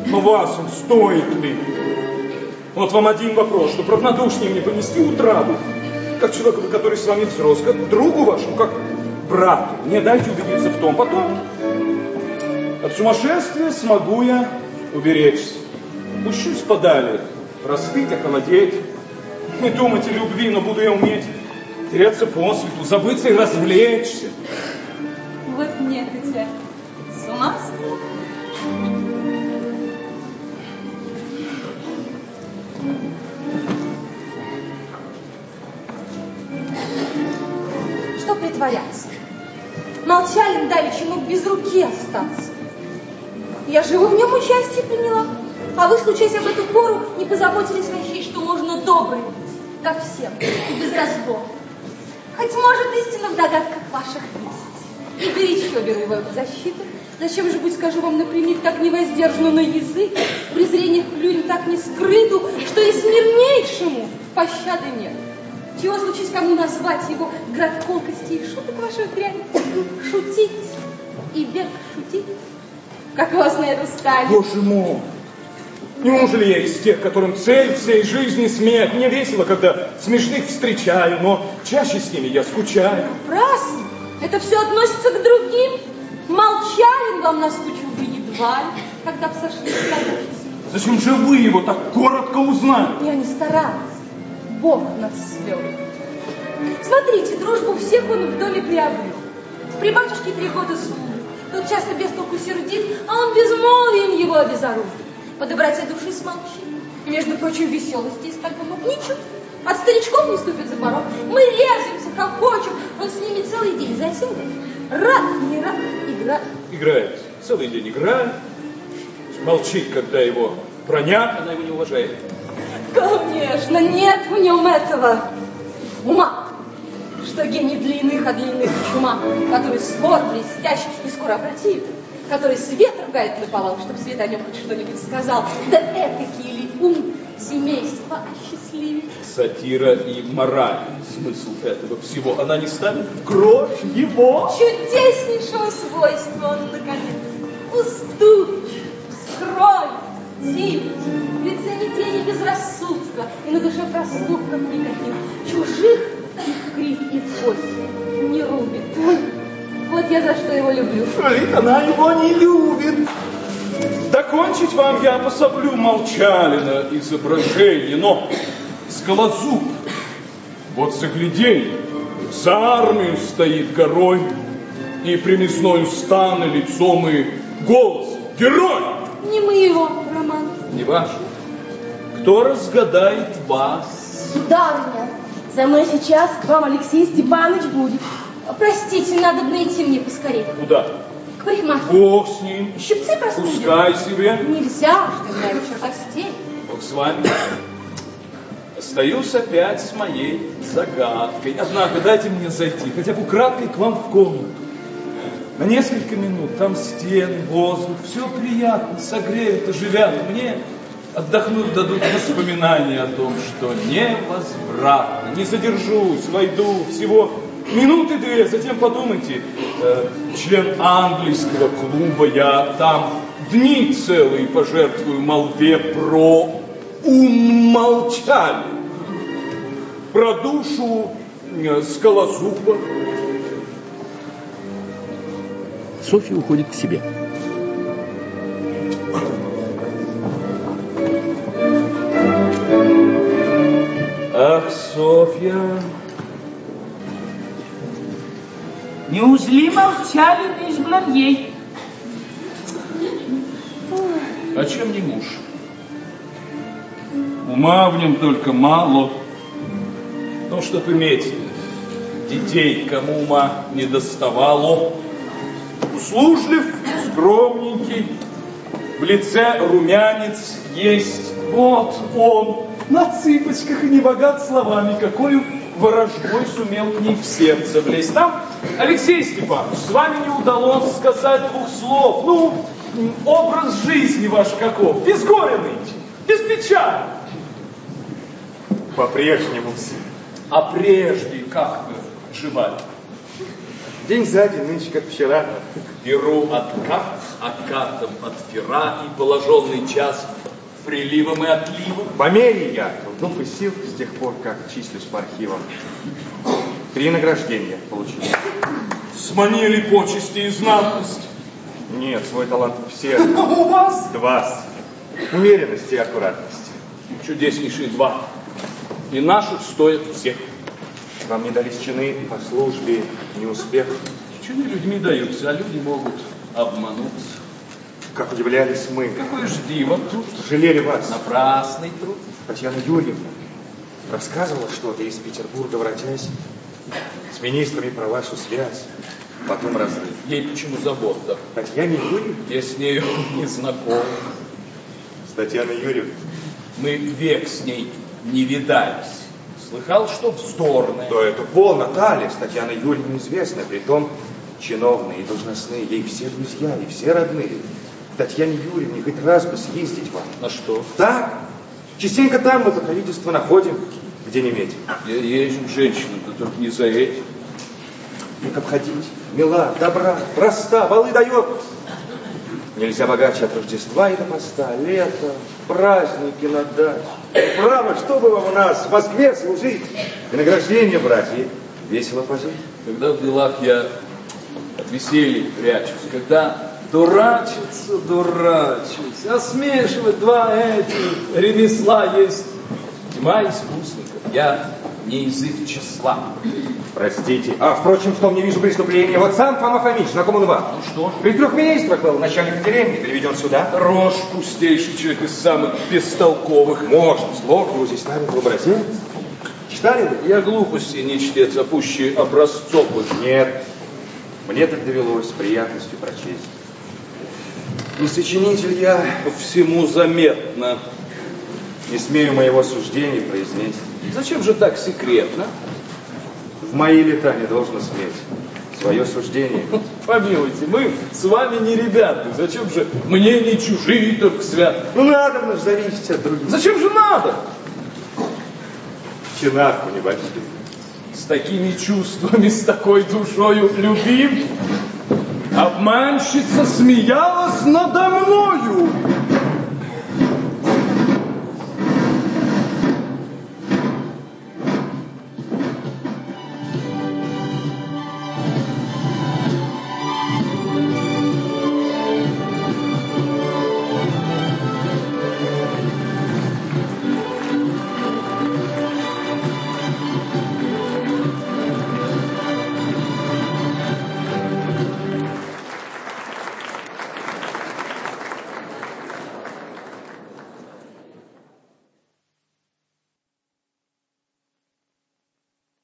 Но вас он стоит ли? Вот вам один вопрос, чтобы равнодушнее мне понести утраду. Как человеку, который с вами взрос, как другу вашему, как брату. Не дайте убедиться в том. Потом от сумасшествия смогу я уберечься. Пущусь подали, простыть, охолодеть. Не думать о любви, но буду я уметь тереться по свету, забыться и развлечься. Вот нет у тебя с ума сходит. Что притворяться? Молчалин давеча мог без руки остаться. Я живо в нем участие приняла. А вы, случаясь об эту пору, не позаботились начать, что можно добрый быть ко всем и без разбора. Хоть, может, истина в догадках ваших есть. И горячо беру его в защиту. Зачем же, будь скажу вам напрямик, так невоздержанно на язык, презрение к людям так не скрыту, что и смирнейшему пощады нет. Чего случись кому назвать его град колкости и шуток ваших дрянь? Шутить и век шутить? Как вас на это ставить? Боже мой! Неужели я из тех, которым цель всей жизни смех? Мне весело, когда смешных встречаю, но чаще с ними я скучаю. Напрасно! Это все относится к другим. Молчалин вам наскучил бы едва ли, когда бы сошлись с тобой. Зачем же вы его так коротко узнали? Я не старалась. Бог нас свел. Смотрите, дружбу всех он в доме приобрел. При батюшке 3 года служит. Тот часто без толку сердит, а он безмолвием его обезоружит. По доброте души смолчит. И, между прочим, веселости из мог ничуть. От старичков не ступит за порог. Мы резвимся, хохочем. Он с ними целый день засидит. Рад, не рад, играет. Играет. Целый день играет. Молчит, когда его бронят, она его не уважает. Конечно, нет в нем этого ума, что гений для иных, а для иных чума, который спор блестящий и скоро противит, который свет ругает наповал, чтобы свет о нем хоть что-нибудь сказал. Да этакий ли ум семейства осчастливит? Сатира и мораль, смысл этого всего, она не ставит в грош его. Чудеснейшего свойства он, наконец, уступчив, скромен, тих, в лице ни тени безрассудства, и на душе проступков никаких, чужих их крик и кость не рубит. Вот я за что его люблю. Ведь она его не любит. Докончить вам я пособлю Молчалина изображение, но Скалозуб, вот загляденье, за армию стоит горой, и примесною стана лицом и голос герой. Не мы его, Роман. Не ваш. Кто разгадает вас? Сударыня, за мной сейчас к вам Алексей Степанович будет. Простите, надо бы найти мне поскорее. Куда? К парикмахеру. Бог с ним. Щипцы простудят. Пускай себе. Нельзя, что давеча постель. Бог с вами. Остаюсь опять с моей загадкой. Однако дайте мне зайти, хотя бы украдкой к вам в комнату. На несколько минут. Там стены, воздух, все приятно, согреют, оживят. Мне отдохнуть дадут воспоминания о том, что невозвратно. Не задержусь, войду всего минуты 2, затем подумайте, член английского клуба, я там дни целые пожертвую молве про умолчали, про душу Скалозуба. Софья уходит к себе. Ах, Софья, Не узли Молчалин из Бланьей. а чем не муж? Ума в нем только мало. Но чтоб иметь детей, кому ума не доставало, услужлив, скромненький, в лице румянец есть. Вот он, на цыпочках и не богат словами, какой ворожбой сумел к ней в сердце влезть. Нам, Алексей Степанович, с вами не удалось сказать 2 слов. Ну, образ жизни ваш каков? Безгоренный, без печали. По-прежнему. А прежде как вы живали? День за день, нынче как вчера. Беру откат, откатом от пера и положенный час приливом и отливом. По мере я трудов и сил с тех пор, как числюсь по архивам. 3 награждения получил. Сманили почести и знатность. Нет, свой талант у всех. У вас? 2. Умеренность и аккуратность. Чудеснейшие 2. И наших стоят всех. Вам не дались чины по службе, не успех. Чины людьми даются, а люди могут обмануться. Как удивлялись мы. Какое ж диво тут. Жалели вас. Напрасный труд. Татьяна Юрьевна рассказывала что-то из Петербурга, воротясь, с министрами про вашу связь. Потом разрыв. Ей почему забота? Татьяне Юрьевне? Я с нею не знаком. С Татьяной Юрьевной? Мы век с ней не видались. Слыхал, что вздорное. Да это полно, Талия, с Татьяной Юрьевной известно, притом чиновные и должностные, ей все друзья и все родные. К Татьяне Юрьевне хоть раз бы съездить вам. На что? Так, частенько там мы покровительство находим, где не медь. Я езжу женщину, да только не за этим. Как обходить, мила, добра, проста, балы дает. Нельзя богаче от Рождества и до поста, лето, праздники на даче. Право, что бы вам у нас в Москве служить и награждение брать, и весело пожить. Когда в делах я от веселья прячусь, когда дурачиться, а смешивать два эти ремесла есть тьма искусников. Я не из их числа. Простите. А, впрочем, в том не вижу преступления. Вот сам Фома Фомич, знаком он вам. Ну что? При 3 министрах был начальник деревни, переведен сюда. Рожь пустейший человек из самых бестолковых. Можно, слов его здесь с нами в образе. Читали вы? Я глупости не чтец, а пуще образцовых. Нет. Мне так довелось с приятностью прочесть. Не сочинитель я. По всему заметно. Не смею моего суждения произнести. Зачем же так секретно? В мои лета не должно сметь свое суждение. Помилуйте, мы с вами не ребята. Зачем же мнения чужие только свят? Ну надо бы зависеть от других. Зачем же надо? Чинарку небольшую. С такими чувствами, с такой душою любим. Обманщица смеялась надо мною.